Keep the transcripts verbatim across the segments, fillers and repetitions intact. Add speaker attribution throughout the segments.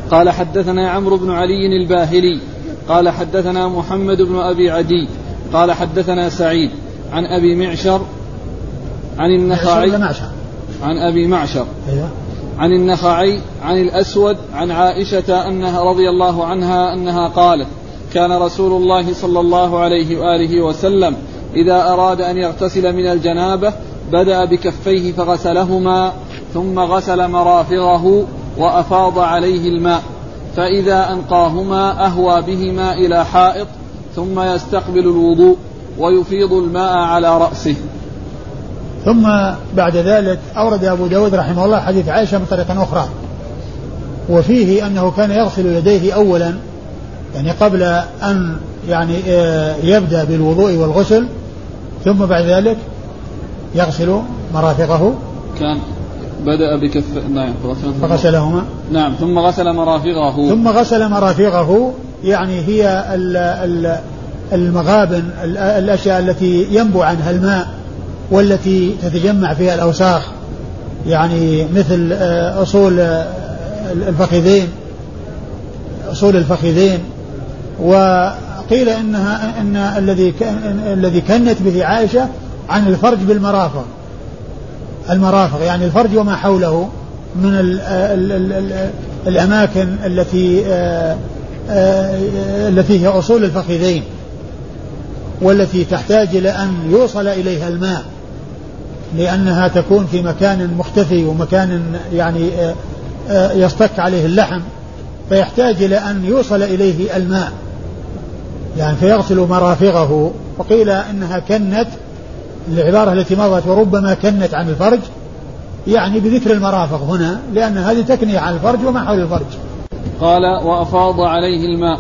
Speaker 1: قال حدثنا عمرو بن علي الباهلي قال حدثنا محمد بن أبي عدي قال حدثنا سعيد عن أبي معشر عن النخعي عن أبي معشر عن النخعي عن الأسود عن عائشة أنها رضي الله عنها أنها قالت كان رسول الله صلى الله عليه وآله وسلم إذا أراد أن يغتسل من الجنابة بدأ بكفيه فغسلهما ثم غسل مرافقه وأفاض عليه الماء فإذا أنقاهما أهوى بهما إلى حائط ثم يستقبل الوضوء ويفيض الماء على رأسه.
Speaker 2: ثم بعد ذلك أورد أبو داود رحمه الله حديث عائشة من طريقة أخرى وفيه أنه كان يغسل يديه أولا يعني قبل أن يعني يبدأ بالوضوء والغسل ثم بعد ذلك يغسل مرافقه
Speaker 1: كان بدأ بكف نعم
Speaker 2: فغسلهما
Speaker 1: نعم ثم غسل مرافقه
Speaker 2: ثم غسل مرافقه يعني هي المغابن الأشياء التي ينبع عنها الماء والتي تتجمع فيها الأوساخ يعني مثل أصول الفخذين أصول الفخذين. وقيل إنها إن الذي الذي كنت به عائشة عن الفرج بالمرافق المرافق يعني الفرج وما حوله من ال ال ال ال الأماكن التي آآ آآ التي هي أصول الفخذين والتي تحتاج إلى أن يوصل إليها الماء لأنها تكون في مكان مختفي ومكان يعني يصطك عليه اللحم فيحتاج إلى أن يوصل إليه الماء يعني فيغسل مرافقه. وقيل إنها كنت العبارة التي مضت وربما كنت عن الفرج يعني بذكر المرافق هنا لأن هذه تكنية عن الفرج وما حول الفرج.
Speaker 1: قال وأفاض عليه الماء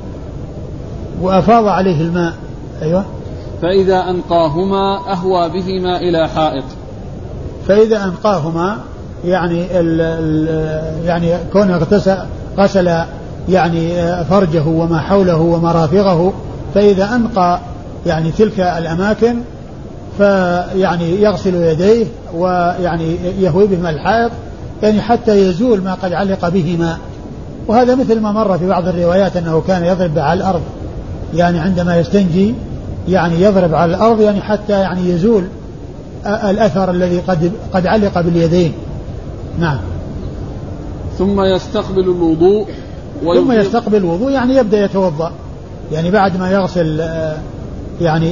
Speaker 2: وأفاض عليه الماء أيوة
Speaker 1: فإذا أنقاهما أهوى بهما إلى حائط.
Speaker 2: فإذا أنقاهما يعني ال ال يعني كون اغتسل غسل يعني فرجه وما حوله ومرافقه فإذا أنقى يعني تلك الأماكن فيعني يغسل يديه ويعني يهوي بهما الحائط يعني حتى يزول ما قد علق بهما. وهذا مثل ما مر في بعض الروايات أنه كان يضرب على الأرض يعني عندما يستنجي يعني يضرب على الأرض يعني حتى يعني يزول الأثر الذي قد قد علق باليدين. نعم.
Speaker 1: ثم يستقبل الوضوء
Speaker 2: ثم يستقبل الوضوء يعني يبدأ يتوضأ يعني بعد ما يغسل يعني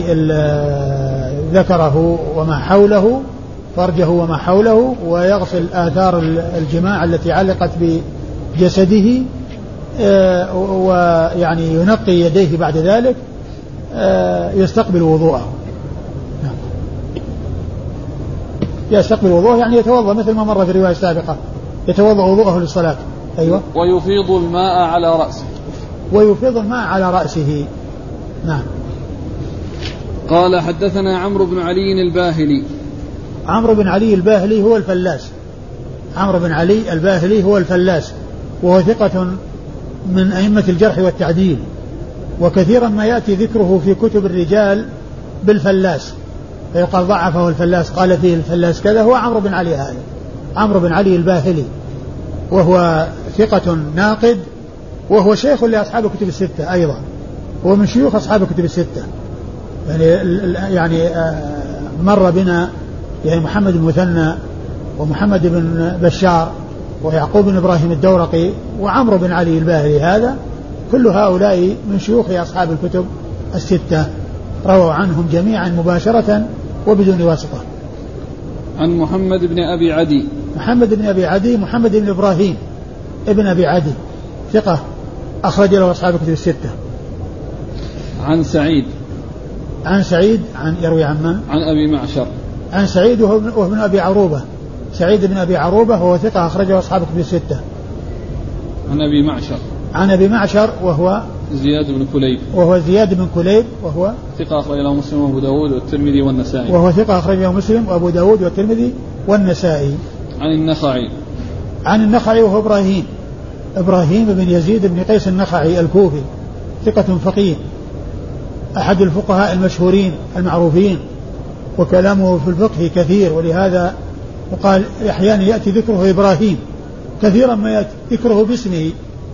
Speaker 2: ذكره وما حوله فرجه وما حوله ويغسل آثار الجماع التي علقت بجسده ويعني ينقي يديه بعد ذلك يستقبل وضوءه. يستقبل وضوءه يعني يتوضأ مثل ما مر في الرواية السابقة يتوضأ وضوءه للصلاة. أيوة.
Speaker 1: ويفيض الماء على رأسه
Speaker 2: ويفيض الماء على رأسه. نعم.
Speaker 1: قال حدثنا عمرو بن علي الباهلي.
Speaker 2: عمرو بن علي الباهلي هو الفلاس. عمرو بن علي الباهلي هو الفلاس وهو ثقة من أئمة الجرح والتعديل وكثيرا ما يأتي ذكره في كتب الرجال بالفلاس فيقال ضعفه الفلاس قال فيه الفلاس كذا. هو عمرو بن علي هذا عمرو بن علي الباهلي وهو ثقة ناقد وهو شيخ لأصحاب الكتب الستة أيضا هو من شيوخ أصحاب الكتب الستة يعني يعني مر بنا يعني محمد بن مثنى ومحمد بن بشار ويعقوب بن إبراهيم الدورقي وعمرو بن علي الباهلي هذا كل هؤلاء من شيوخ أصحاب الكتب الستة رووا عنهم جميعا مباشرة وبدون واسطة.
Speaker 1: عن محمد بن أبي عدي.
Speaker 2: محمد بن أبي عدي محمد بن إبراهيم ابن أبي عدي ثقة أخرج له أصحاب الكتب الستة.
Speaker 1: عن سعيد.
Speaker 2: عن سعيد عن يروي عن من؟
Speaker 1: عن أبي معشر.
Speaker 2: عن سعيد وهو ابن أبي عروبة سعيد بن أبي عروبة وهو ثقة أخرجه أصحاب الكتب الستة.
Speaker 1: عن أبي معشر.
Speaker 2: عن أبي معشر وهو
Speaker 1: زياد بن كليب.
Speaker 2: وهو زياد بن كليب وهو
Speaker 1: ثقة أخرج له مسلم وأبو داود والترمذي والنسائي.
Speaker 2: وهو ثقة أخرج له مسلم وأبو داود والترمذي والنسائي.
Speaker 1: عن النخعي.
Speaker 2: عن النخعي وهو إبراهيم إبراهيم بن يزيد بن قيس النخعي الكوفي ثقة فقيه أحد الفقهاء المشهورين المعروفين وكلامه في الفقه كثير ولهذا وقال أحيانا يأتي ذكره إبراهيم كثيرا ما يأتي ذكره باسمه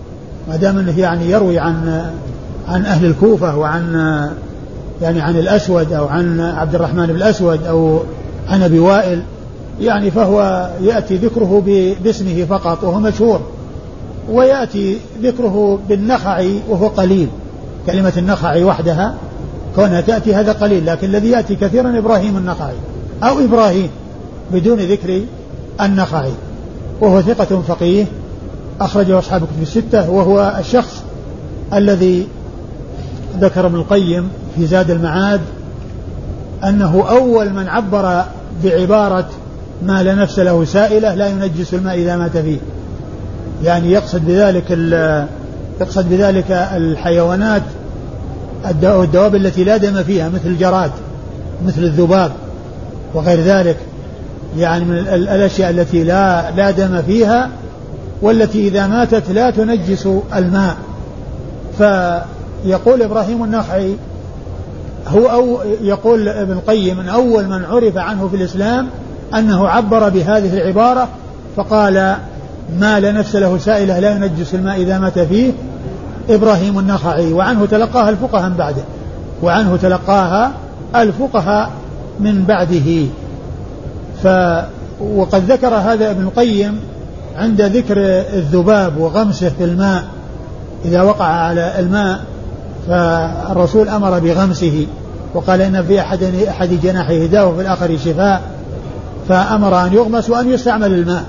Speaker 2: ما دام أنه يعني يروي عن عن أهل الكوفة وعن يعني عن الأسود أو عن عبد الرحمن بن الأسود أو عن أبي وائل يعني فهو يأتي ذكره باسمه فقط وهو مشهور، ويأتي ذكره بالنخعي وهو قليل، كلمة النخعي وحدها كونها تأتي هذا قليل، لكن الذي يأتي كثيرا إبراهيم النخعي أو إبراهيم بدون ذكر النخعي، وهو ثقة فقيه أخرجه أصحاب الكتب الستة، وهو الشخص الذي ذكر ابن القيم في زاد المعاد أنه أول من عبر بعبارة ما لا نفس له سائلة لا ينجس الماء إذا مات فيه، يعني يقصد بذلك يقصد بذلك الحيوانات الدواب التي لا دم فيها مثل الجراد مثل الذباب وغير ذلك، يعني من الأشياء التي لا لا دم فيها والتي إذا ماتت لا تنجس الماء. فيقول إبراهيم النخعي هو أو يقول ابن القيم من أول من عرف عنه في الإسلام أنه عبر بهذه العبارة فقال ما لا نفس له سائلة لا ينجس الماء إذا مات فيه إبراهيم النخعي، وعنه تلقاها الفقهاء من بعده وعنه تلقاها الفقهاء من بعده. ف وقد ذكر هذا ابن القيم عند ذكر الذباب وغمسه في الماء إذا وقع على الماء، فالرسول أمر بغمسه وقال إن في أحد أحد جناحيه داء وفي الآخر شفاء، فأمر أن يغمس وأن يستعمل الماء.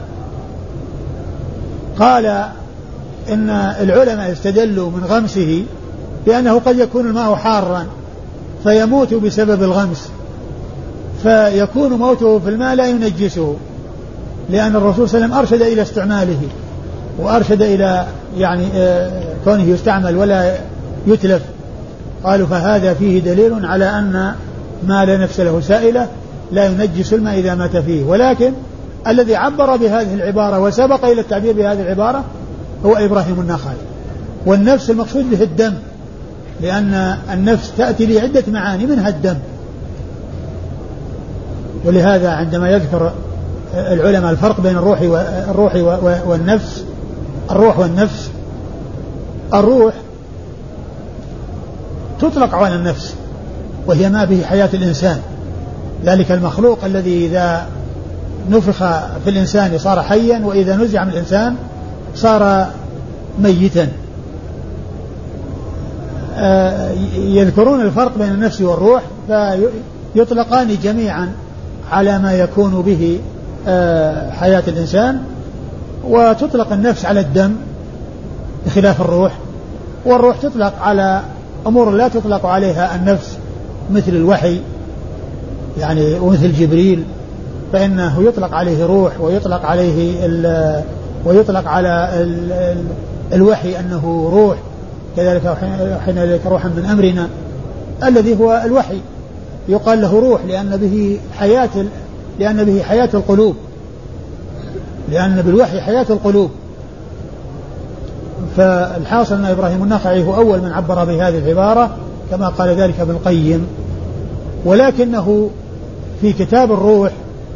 Speaker 2: قال إن العلماء استدلوا من غمسه بأنه قد يكون الماء حارا فيموت بسبب الغمس، فيكون موته في الماء لا ينجسه، لأن الرسول صلى الله عليه وسلم أرشد إلى استعماله وأرشد إلى يعني كونه يستعمل ولا يتلف. قالوا فهذا فيه دليل على أن ما لا نفس له سائلة لا ينجس الماء إذا مات فيه، ولكن الذي عبر بهذه العبارة وسبق إلى التعبير بهذه العبارة هو إبراهيم النخعي. والنفس المقصود به الدم، لأن النفس تأتي لعدة معاني منها الدم، ولهذا عندما يذكر العلماء الفرق بين الروح والروح والنفس الروح والنفس الروح تطلق على النفس وهي ما به حياة الإنسان، ذلك المخلوق الذي إذا نفخ في الإنسان صار حيا وإذا نزع من الإنسان صار ميتا. يذكرون الفرق بين النفس والروح فيطلقان جميعا على ما يكون به حياة الإنسان، وتطلق النفس على الدم بخلاف الروح، والروح تطلق على أمور لا تطلق عليها النفس مثل الوحي يعني ومثل جبريل، فإنه يطلق عليه روح ويطلق عليه ويطلق على ال ال الوحي أنه روح، كذلك أوحينا إليك روحا من أمرنا الذي هو الوحي يقال له روح لأن به حياة لأن به حياة القلوب، لأن بالوحي حياة القلوب. فالحاصل أن إبراهيم النخعي هو أول من عبر بهذه العبارة كما قال ذلك ابن القيم، ولكنه في كتاب الروح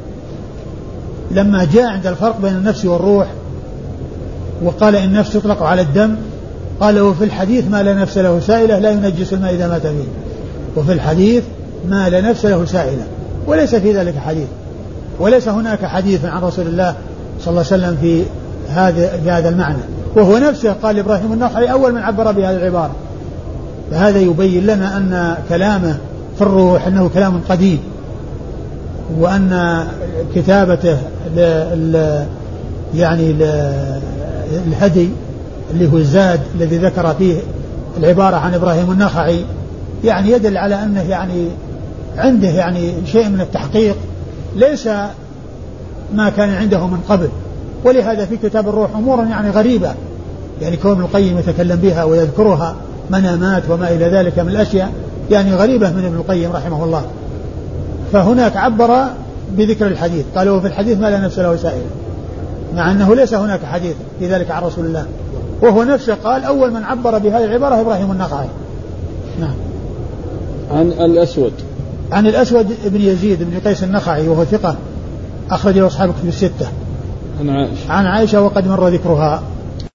Speaker 2: لما جاء عند الفرق بين النفس والروح وقال إن النفس تطلق على الدم قال وفي الحديث ما لا نفس له سائلة لا ينجس الماء إذا مات فيه، وفي الحديث ما لا نفس له سائلة، وليس في ذلك حديث، وليس هناك حديث عن رسول الله صلى الله عليه وسلم في هذا بهذا المعنى، وهو نفسه قال إبراهيم النخعي أول من عبر بهذه العبارة. فهذا يبين لنا أن كلامه في الروح أنه كلام قديم، وأن كتابته ل يعني الهدي اللي هو الزاد الذي ذكر فيه العبارة عن إبراهيم النخعي يعني يدل على أنه يعني عنده يعني شيء من التحقيق ليس ما كان عنده من قبل. ولهذا في كتاب الروح أمور يعني غريبة، يعني كون ابن القيم يتكلم بها ويذكرها منامات وما إلى ذلك من الأشياء يعني غريبة من ابن القيم رحمه الله. فهناك عبر بذكر الحديث قالوا في الحديث ما لا نفس له سائل، مع أنه ليس هناك حديث في ذلك عن رسول الله، وهو نفسه قال أول من عبر بهذه العبارة إبراهيم النخعي. نعم.
Speaker 1: عن الأسود
Speaker 2: عن الأسود ابن يزيد بن قيس النخعي وهو ثقة أخرج له أصحاب الكتب الستة.
Speaker 1: عن عائشة
Speaker 2: عن عائشة وقد مر ذكرها.